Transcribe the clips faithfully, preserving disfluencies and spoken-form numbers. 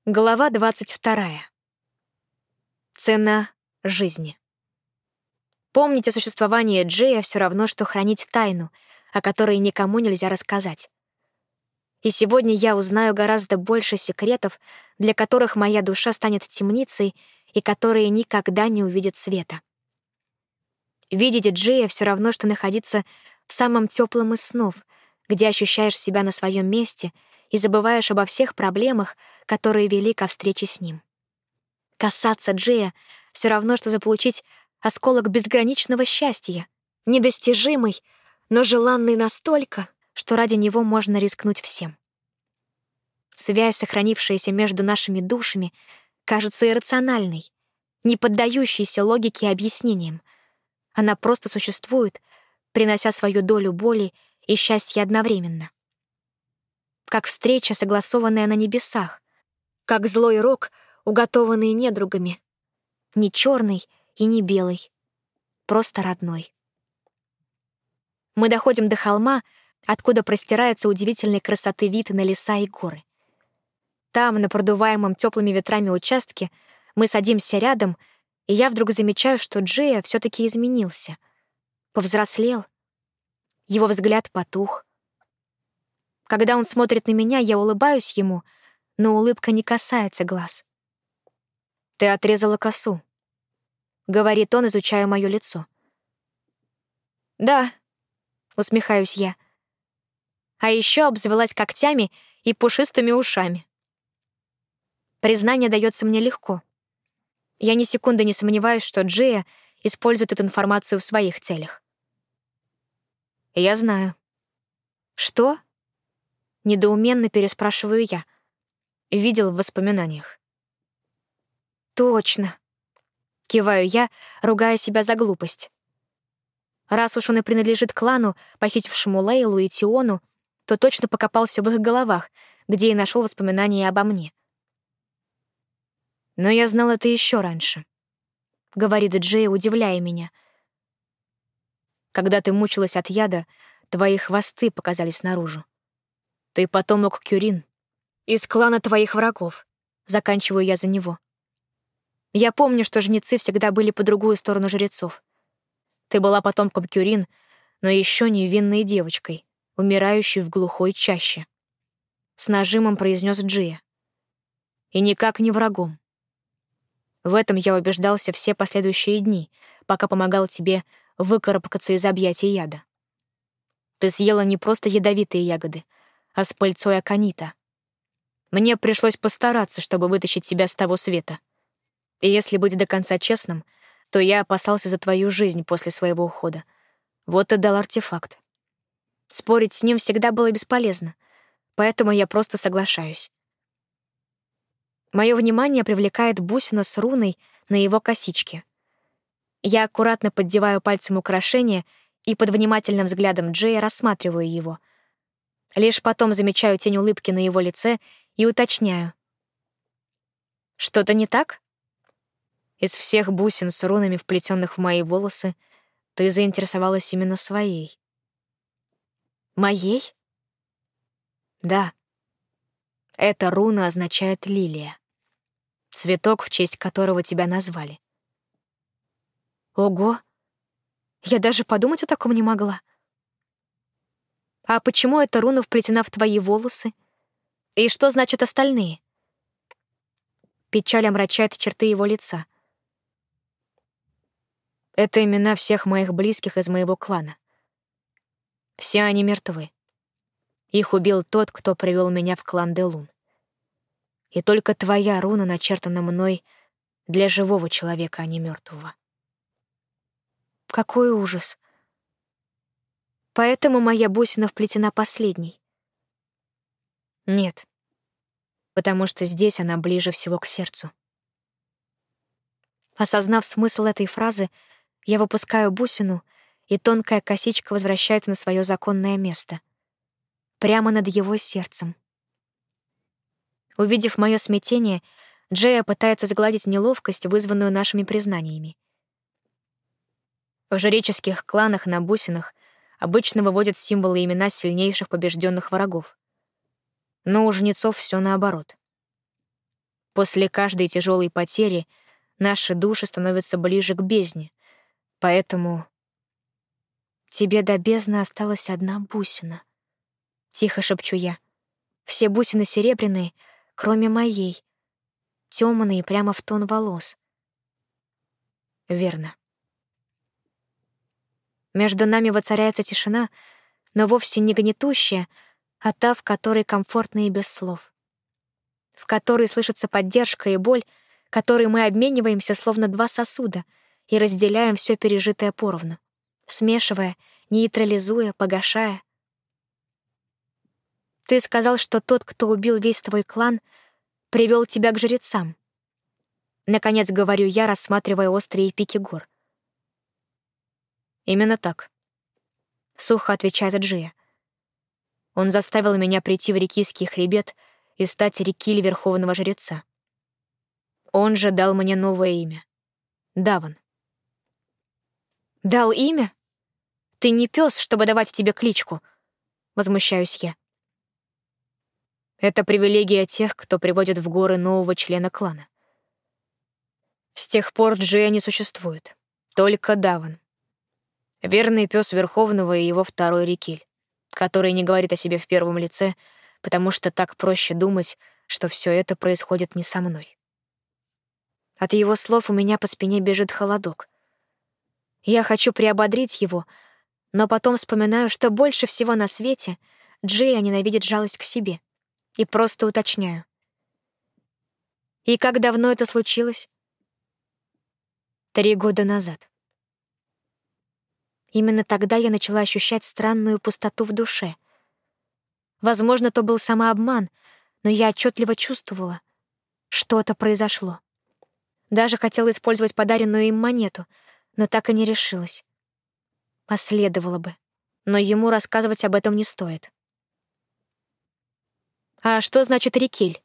Глава двадцать вторая. Цена жизни. Помнить о существовании Джея все равно, что хранить тайну, о которой никому нельзя рассказать. И сегодня я узнаю гораздо больше секретов, для которых моя душа станет темницей и которые никогда не увидят света. Видеть Джея все равно, что находиться в самом теплом из снов, где ощущаешь себя на своем месте и забываешь обо всех проблемах, которые вели ко встрече с ним. Касаться Джея — все равно, что заполучить осколок безграничного счастья, недостижимый, но желанный настолько, что ради него можно рискнуть всем. Связь, сохранившаяся между нашими душами, кажется иррациональной, не поддающейся логике и объяснениям. Она просто существует, принося свою долю боли и счастья одновременно. Как встреча, согласованная на небесах, как злой рок, уготованный недругами. Не черный и не белый, просто родной. Мы доходим до холма, откуда простирается удивительной красоты вид на леса и горы. Там, на продуваемом теплыми ветрами участке, мы садимся рядом, и я вдруг замечаю, что Джея все-таки изменился. Повзрослел. Его взгляд потух. Когда он смотрит на меня, я улыбаюсь ему, но улыбка не касается глаз. «Ты отрезала косу», — говорит он, изучая мое лицо. «Да», — усмехаюсь я. А еще обзавелась когтями и пушистыми ушами. Признание дается мне легко. Я ни секунды не сомневаюсь, что Джея использует эту информацию в своих целях. Я знаю. Что? Недоуменно переспрашиваю я. Видел в воспоминаниях. Точно. Киваю я, ругая себя за глупость. Раз уж он и принадлежит клану, похитившему Лейлу и Тиону, то точно покопался в их головах, где и нашел воспоминания обо мне. Но я знал это еще раньше, — говорит Джей, удивляя меня. Когда ты мучилась от яда, твои хвосты показались наружу. Ты потомок Кюрин, из клана твоих врагов. Заканчиваю я за него. Я помню, что жнецы всегда были по другую сторону жрецов. Ты была потомком Кюрин, но еще невинной девочкой, умирающей в глухой чаще. С нажимом произнес Джия. И никак не врагом. В этом я убеждался все последующие дни, пока помогал тебе выкарабкаться из объятий яда. Ты съела не просто ядовитые ягоды, а с пыльцой аконита. Мне пришлось постараться, чтобы вытащить тебя с того света. И если быть до конца честным, то я опасался за твою жизнь после своего ухода. Вот и дал артефакт. Спорить с ним всегда было бесполезно, поэтому я просто соглашаюсь. Мое внимание привлекает бусина с руной на его косичке. Я аккуратно поддеваю пальцем украшение и под внимательным взглядом Джея рассматриваю его. Лишь потом замечаю тень улыбки на его лице и уточняю. Что-то не так? Из всех бусин с рунами, вплетенных в мои волосы, ты заинтересовалась именно своей. Моей? Да. Эта руна означает лилия. Цветок, в честь которого тебя назвали. Ого! Я даже подумать о таком не могла. А почему эта руна вплетена в твои волосы? И что значат остальные? Печаль омрачает черты его лица. Это имена всех моих близких из моего клана. Все они мертвы. Их убил тот, кто привел меня в клан Делун. И только твоя руна начертана мной для живого человека, а не мертвого. Какой ужас. Поэтому моя бусина вплетена последней. Нет, потому что здесь она ближе всего к сердцу. Осознав смысл этой фразы, я выпускаю бусину, и тонкая косичка возвращается на свое законное место. Прямо над его сердцем. Увидев мое смятение, Джея пытается загладить неловкость, вызванную нашими признаниями. В жреческих кланах на бусинах обычно выводят символы и имена сильнейших побежденных врагов. Но у жнецов все наоборот. После каждой тяжелой потери наши души становятся ближе к бездне. Поэтому тебе до бездны осталась одна бусина. Тихо шепчу я. Все бусины серебряные, кроме моей. Темные прямо в тон волос. Верно. Между нами воцаряется тишина, но вовсе не гнетущая, а та, в которой комфортно и без слов. В которой слышится поддержка и боль, которой мы обмениваемся словно два сосуда и разделяем все пережитое поровну, смешивая, нейтрализуя, погашая. Ты сказал, что тот, кто убил весь твой клан, привел тебя к жрецам. Наконец говорю я, рассматривая острые пики гор. Именно так. Сухо отвечает Джия. Он заставил меня прийти в Рикийский хребет и стать Рикиль Верховного Жреца. Он же дал мне новое имя — Даван. Дал имя? Ты не пес, чтобы давать тебе кличку, возмущаюсь я. Это привилегия тех, кто приводит в горы нового члена клана. С тех пор Джия не существует. Только Даван. Верный пес Верховного и его второй Рикиль, который не говорит о себе в первом лице, потому что так проще думать, что все это происходит не со мной. От его слов у меня по спине бежит холодок. Я хочу приободрить его, но потом вспоминаю, что больше всего на свете Джия ненавидит жалость к себе. И просто уточняю. И как давно это случилось? Три года назад. Именно тогда я начала ощущать странную пустоту в душе. Возможно, то был самообман, но я отчетливо чувствовала, что-то произошло. Даже хотела использовать подаренную им монету, но так и не решилась. Последовало бы, но ему рассказывать об этом не стоит. А что значит Рикиль?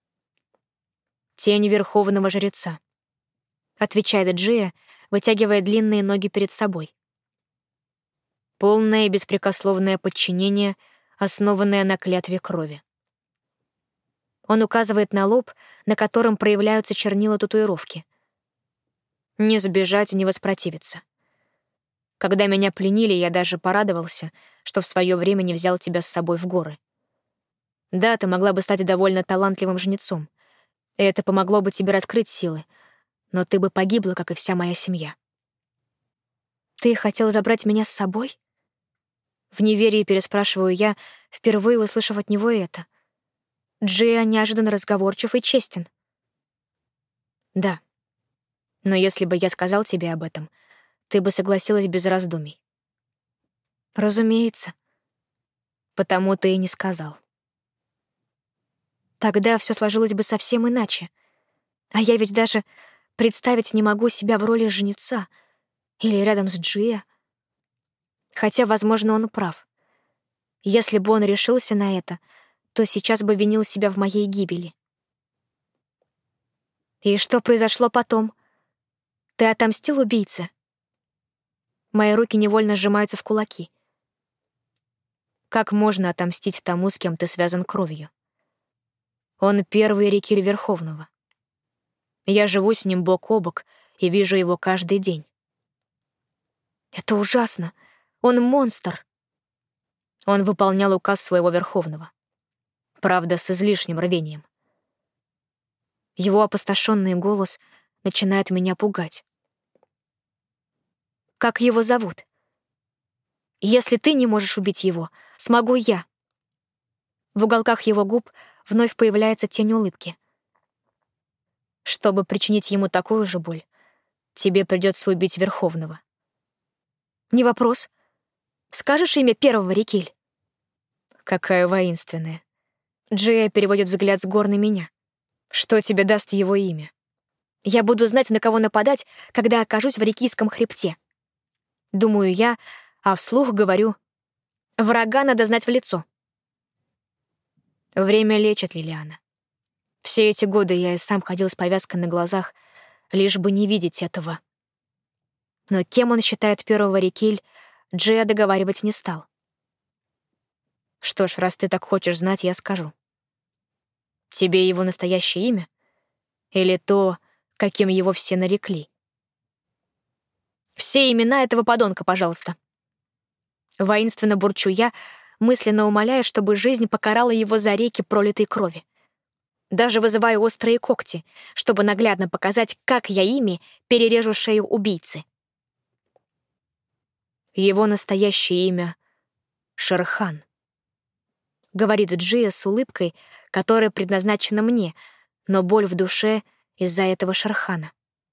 Тень Верховного Жреца, отвечает Джия, вытягивая длинные ноги перед собой. Полное и беспрекословное подчинение, основанное на клятве крови. Он указывает на лоб, на котором проявляются чернила татуировки. Не сбежать, не воспротивиться. Когда меня пленили, я даже порадовался, что в свое время не взял тебя с собой в горы. Да, ты могла бы стать довольно талантливым жнецом, и это помогло бы тебе раскрыть силы, но ты бы погибла, как и вся моя семья. Ты хотел забрать меня с собой? В неверии переспрашиваю я, впервые услышав от него это. Джия неожиданно разговорчив и честен. Да. Но если бы я сказал тебе об этом, ты бы согласилась без раздумий. Разумеется. Потому ты и не сказал. Тогда все сложилось бы совсем иначе. А я ведь даже представить не могу себя в роли жнеца или рядом с Джия. Хотя, возможно, он прав. Если бы он решился на это, то сейчас бы винил себя в моей гибели. И что произошло потом? Ты отомстил убийце? Мои руки невольно сжимаются в кулаки. Как можно отомстить тому, с кем ты связан кровью? Он первый Рикиль Верховного. Я живу с ним бок о бок и вижу его каждый день. Это ужасно. Он монстр. Он выполнял указ своего Верховного. Правда, с излишним рвением. Его опустошенный голос начинает меня пугать. Как его зовут? Если ты не можешь убить его, смогу я. В уголках его губ вновь появляется тень улыбки. Чтобы причинить ему такую же боль, тебе придется убить Верховного. Не вопрос. Скажешь имя первого, Рикиль? Какая воинственная. Джия переводит взгляд с гор на меня. Что тебе даст его имя? Я буду знать, на кого нападать, когда окажусь в Рикийском хребте. Думаю я, а вслух говорю: врага надо знать в лицо. Время лечит, Лилиана. Все эти годы я и сам ходил с повязкой на глазах, лишь бы не видеть этого. Но кем он считает первого Рикиль, Джия договаривать не стал. Что ж, раз ты так хочешь знать, я скажу. Тебе его настоящее имя? Или то, каким его все нарекли? Все имена этого подонка, пожалуйста. Воинственно бурчу я, мысленно умоляя, чтобы жизнь покарала его за реки пролитой крови. Даже вызываю острые когти, чтобы наглядно показать, как я ими перережу шею убийцы. Его настоящее имя — Шерхан, говорит Джия с улыбкой, которая предназначена мне, но боль в душе из-за этого Шерхана.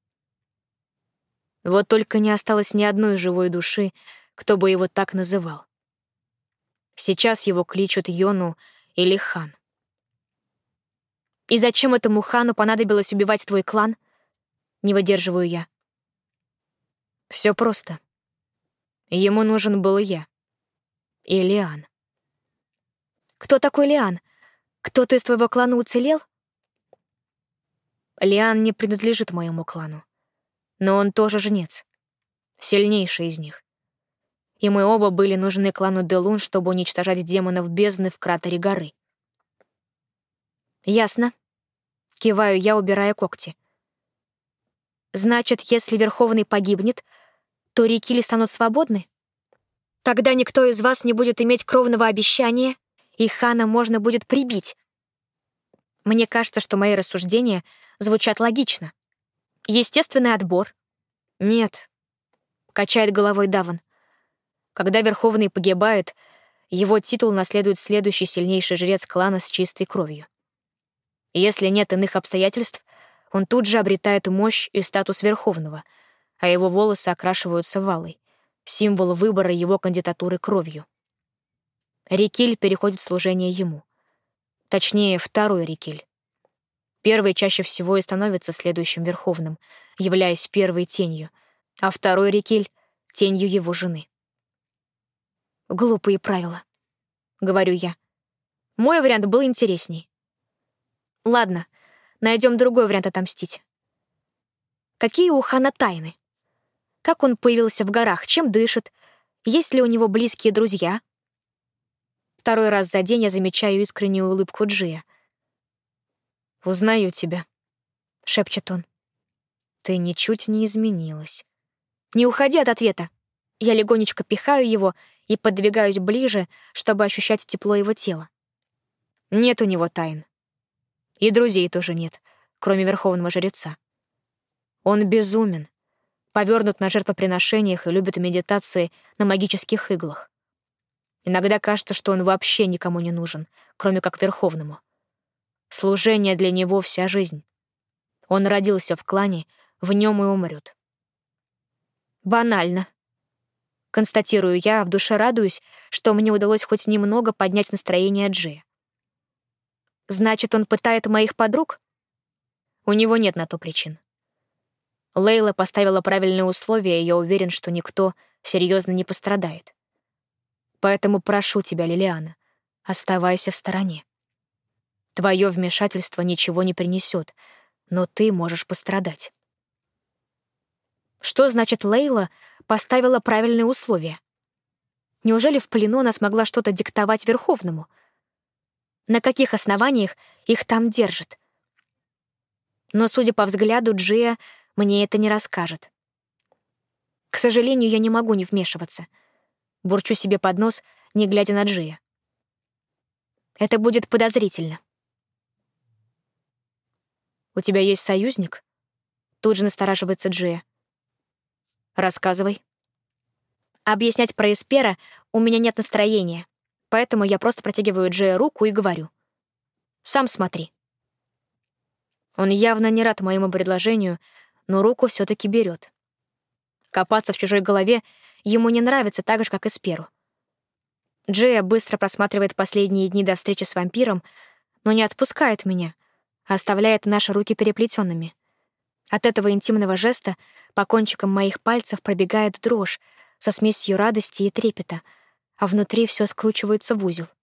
Вот только не осталось ни одной живой души, кто бы его так называл. Сейчас его кличут Йону или Хан. И зачем этому Хану понадобилось убивать твой клан? Не выдерживаю я. Все просто. Ему нужен был я. И Лиан. Кто такой Лиан? Кто-то из твоего клана уцелел? Лиан не принадлежит моему клану. Но он тоже жнец. Сильнейший из них. И мы оба были нужны клану Делун, чтобы уничтожать демонов бездны в кратере горы. Ясно. Киваю я, убирая когти. Значит, если Верховный погибнет, то Рикили станут свободны? Тогда никто из вас не будет иметь кровного обещания, и Хана можно будет прибить. Мне кажется, что мои рассуждения звучат логично. Естественный отбор. Нет, качает головой Даван. Когда Верховный погибает, его титул наследует следующий сильнейший жрец клана с чистой кровью. И если нет иных обстоятельств, он тут же обретает мощь и статус Верховного, а его волосы окрашиваются в алый, символ выбора его кандидатуры кровью. Рикиль переходит в служение ему. Точнее, второй Рикиль. Первый чаще всего и становится следующим Верховным, являясь первой тенью, а второй Рикиль — тенью его жены. Глупые правила, говорю я. Мой вариант был интересней. Ладно, найдем другой вариант отомстить. Какие у Хана тайны? Как он появился в горах, чем дышит? Есть ли у него близкие друзья? Второй раз за день я замечаю искреннюю улыбку Джия. «Узнаю тебя», — шепчет он. «Ты ничуть не изменилась». «Не уходи от ответа». Я легонечко пихаю его и подвигаюсь ближе, чтобы ощущать тепло его тела. Нет у него тайн. И друзей тоже нет, кроме Верховного Жреца. Он безумен, повёрнут на жертвоприношениях и любит медитации на магических иглах. Иногда кажется, что он вообще никому не нужен, кроме как Верховному. Служение для него — вся жизнь. Он родился в клане, в нем и умрет. Банально. Констатирую я, а в душе радуюсь, что мне удалось хоть немного поднять настроение Джея. Значит, он пытает моих подруг? У него нет на то причин. Лейла поставила правильные условия, и я уверен, что никто серьезно не пострадает. Поэтому прошу тебя, Лилиана, оставайся в стороне. Твое вмешательство ничего не принесет, но ты можешь пострадать. Что значит Лейла поставила правильные условия? Неужели в плену она смогла что-то диктовать Верховному? На каких основаниях их там держат? Но, судя по взгляду Джия, мне это не расскажет. К сожалению, я не могу не вмешиваться. Бурчу себе под нос, не глядя на Джия. Это будет подозрительно. «У тебя есть союзник?» Тут же настораживается Джия. «Рассказывай». Объяснять про Эспера у меня нет настроения, поэтому я просто протягиваю Джия руку и говорю. «Сам смотри». Он явно не рад моему предложению, но руку все-таки берет. Копаться в чужой голове ему не нравится так же, как Эсперу. Джия быстро просматривает последние дни до встречи с вампиром, но не отпускает меня, а оставляет наши руки переплетенными. От этого интимного жеста по кончикам моих пальцев пробегает дрожь со смесью радости и трепета, а внутри все скручивается в узел.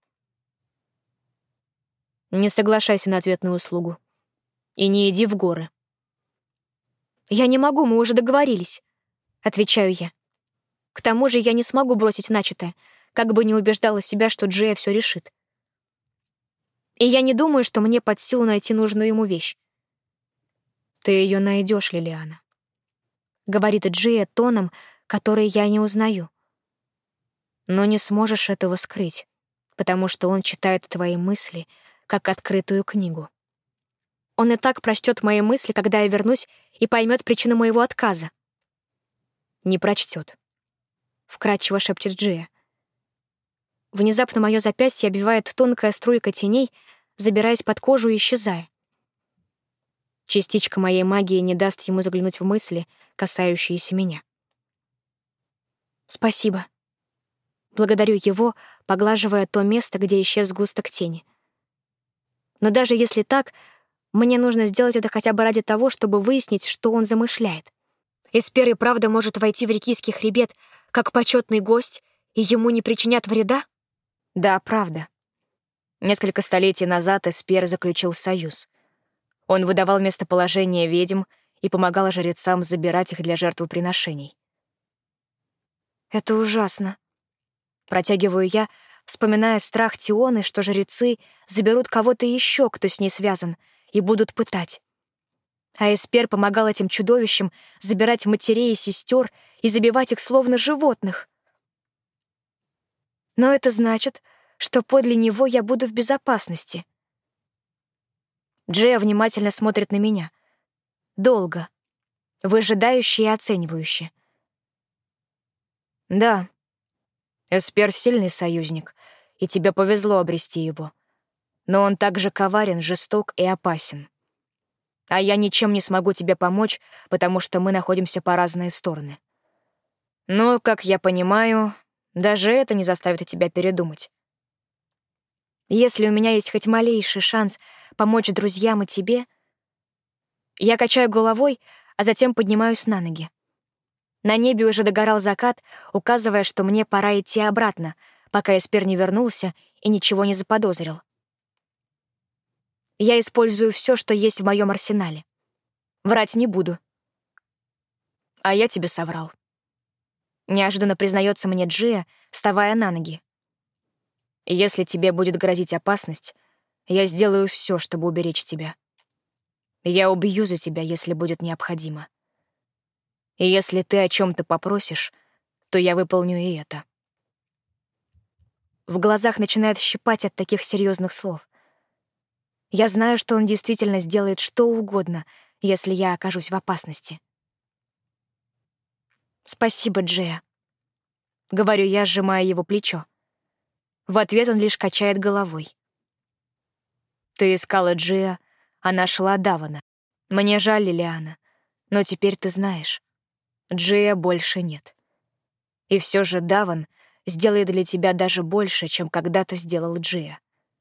Не соглашайся на ответную услугу. И не иди в горы. «Я не могу, мы уже договорились», — отвечаю я. К тому же я не смогу бросить начатое, как бы не убеждала себя, что Джея все решит. И я не думаю, что мне под силу найти нужную ему вещь. Ты ее найдешь, Лилиана. Говорит Джия тоном, который я не узнаю. Но не сможешь этого скрыть, потому что он читает твои мысли, как открытую книгу. Он и так прочтет мои мысли, когда я вернусь, и поймет причину моего отказа. Не прочтет. Вкрадчиво шепчет Джия. Внезапно мое запястье обвивает тонкая струйка теней, забираясь под кожу и исчезая. Частичка моей магии не даст ему заглянуть в мысли, касающиеся меня. Спасибо. Благодарю его, поглаживая то место, где исчез сгусток тени. Но даже если так, мне нужно сделать это хотя бы ради того, чтобы выяснить, что он замышляет. Эспер и правда может войти в Рикийский хребет как почетный гость, и ему не причинят вреда? Да, правда. Несколько столетий назад Эспер заключил союз. Он выдавал местоположение ведьм и помогал жрецам забирать их для жертвоприношений. Это ужасно. Протягиваю я, вспоминая страх Тионы, что жрецы заберут кого-то еще, кто с ней связан, и будут пытать. А Эспер помогал этим чудовищам забирать матерей и сестер и забивать их словно животных. Но это значит, что подле него я буду в безопасности. Джия внимательно смотрит на меня. Долго. Выжидающе и оценивающе. Да, Эспер — сильный союзник, и тебе повезло обрести его. Но он также коварен, жесток и опасен. А я ничем не смогу тебе помочь, потому что мы находимся по разные стороны. Но, как я понимаю, даже это не заставит тебя передумать. Если у меня есть хоть малейший шанс помочь друзьям и тебе... Я качаю головой, а затем поднимаюсь на ноги. На небе уже догорал закат, указывая, что мне пора идти обратно, пока Эспер не вернулся и ничего не заподозрил. Я использую все, что есть в моем арсенале. Врать не буду. А я тебе соврал. Неожиданно признается мне Джия, вставая на ноги. Если тебе будет грозить опасность, я сделаю все, чтобы уберечь тебя. Я убью за тебя, если будет необходимо. И если ты о чем-то попросишь, то я выполню и это. В глазах начинает щипать от таких серьезных слов. Я знаю, что он действительно сделает что угодно, если я окажусь в опасности. «Спасибо, Джия», — говорю я, сжимая его плечо. В ответ он лишь качает головой. «Ты искала Джия, а нашла Давана. Мне жаль, Лилиана, но теперь ты знаешь, Джия больше нет. И все же Даван сделает для тебя даже больше, чем когда-то сделал Джия».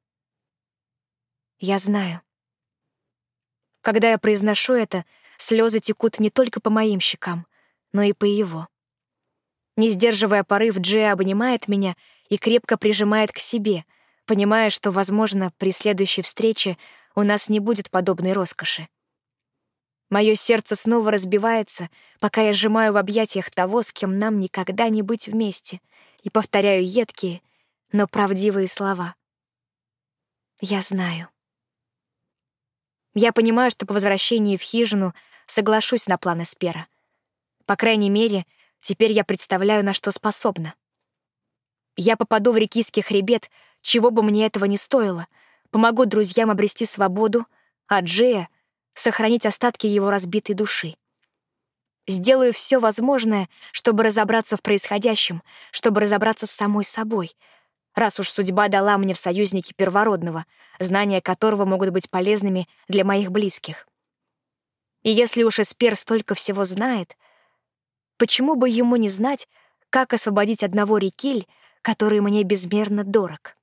Я знаю. Когда я произношу это, слезы текут не только по моим щекам, но и по его. Не сдерживая порыв, Джия обнимает меня и крепко прижимает к себе, понимая, что, возможно, при следующей встрече у нас не будет подобной роскоши. Мое сердце снова разбивается, пока я сжимаю в объятиях того, с кем нам никогда не быть вместе, и повторяю едкие, но правдивые слова. Я знаю. Я понимаю, что по возвращении в хижину соглашусь на план Эспера. По крайней мере, теперь я представляю, на что способна. Я попаду в Рикийский хребет, чего бы мне этого ни стоило, помогу друзьям обрести свободу, а Джея — сохранить остатки его разбитой души. Сделаю все возможное, чтобы разобраться в происходящем, чтобы разобраться с самой собой, раз уж судьба дала мне в союзники первородного, знания которого могут быть полезными для моих близких. И если уж Эспер столько всего знает, почему бы ему не знать, как освободить одного Рикиль, который мне безмерно дорог?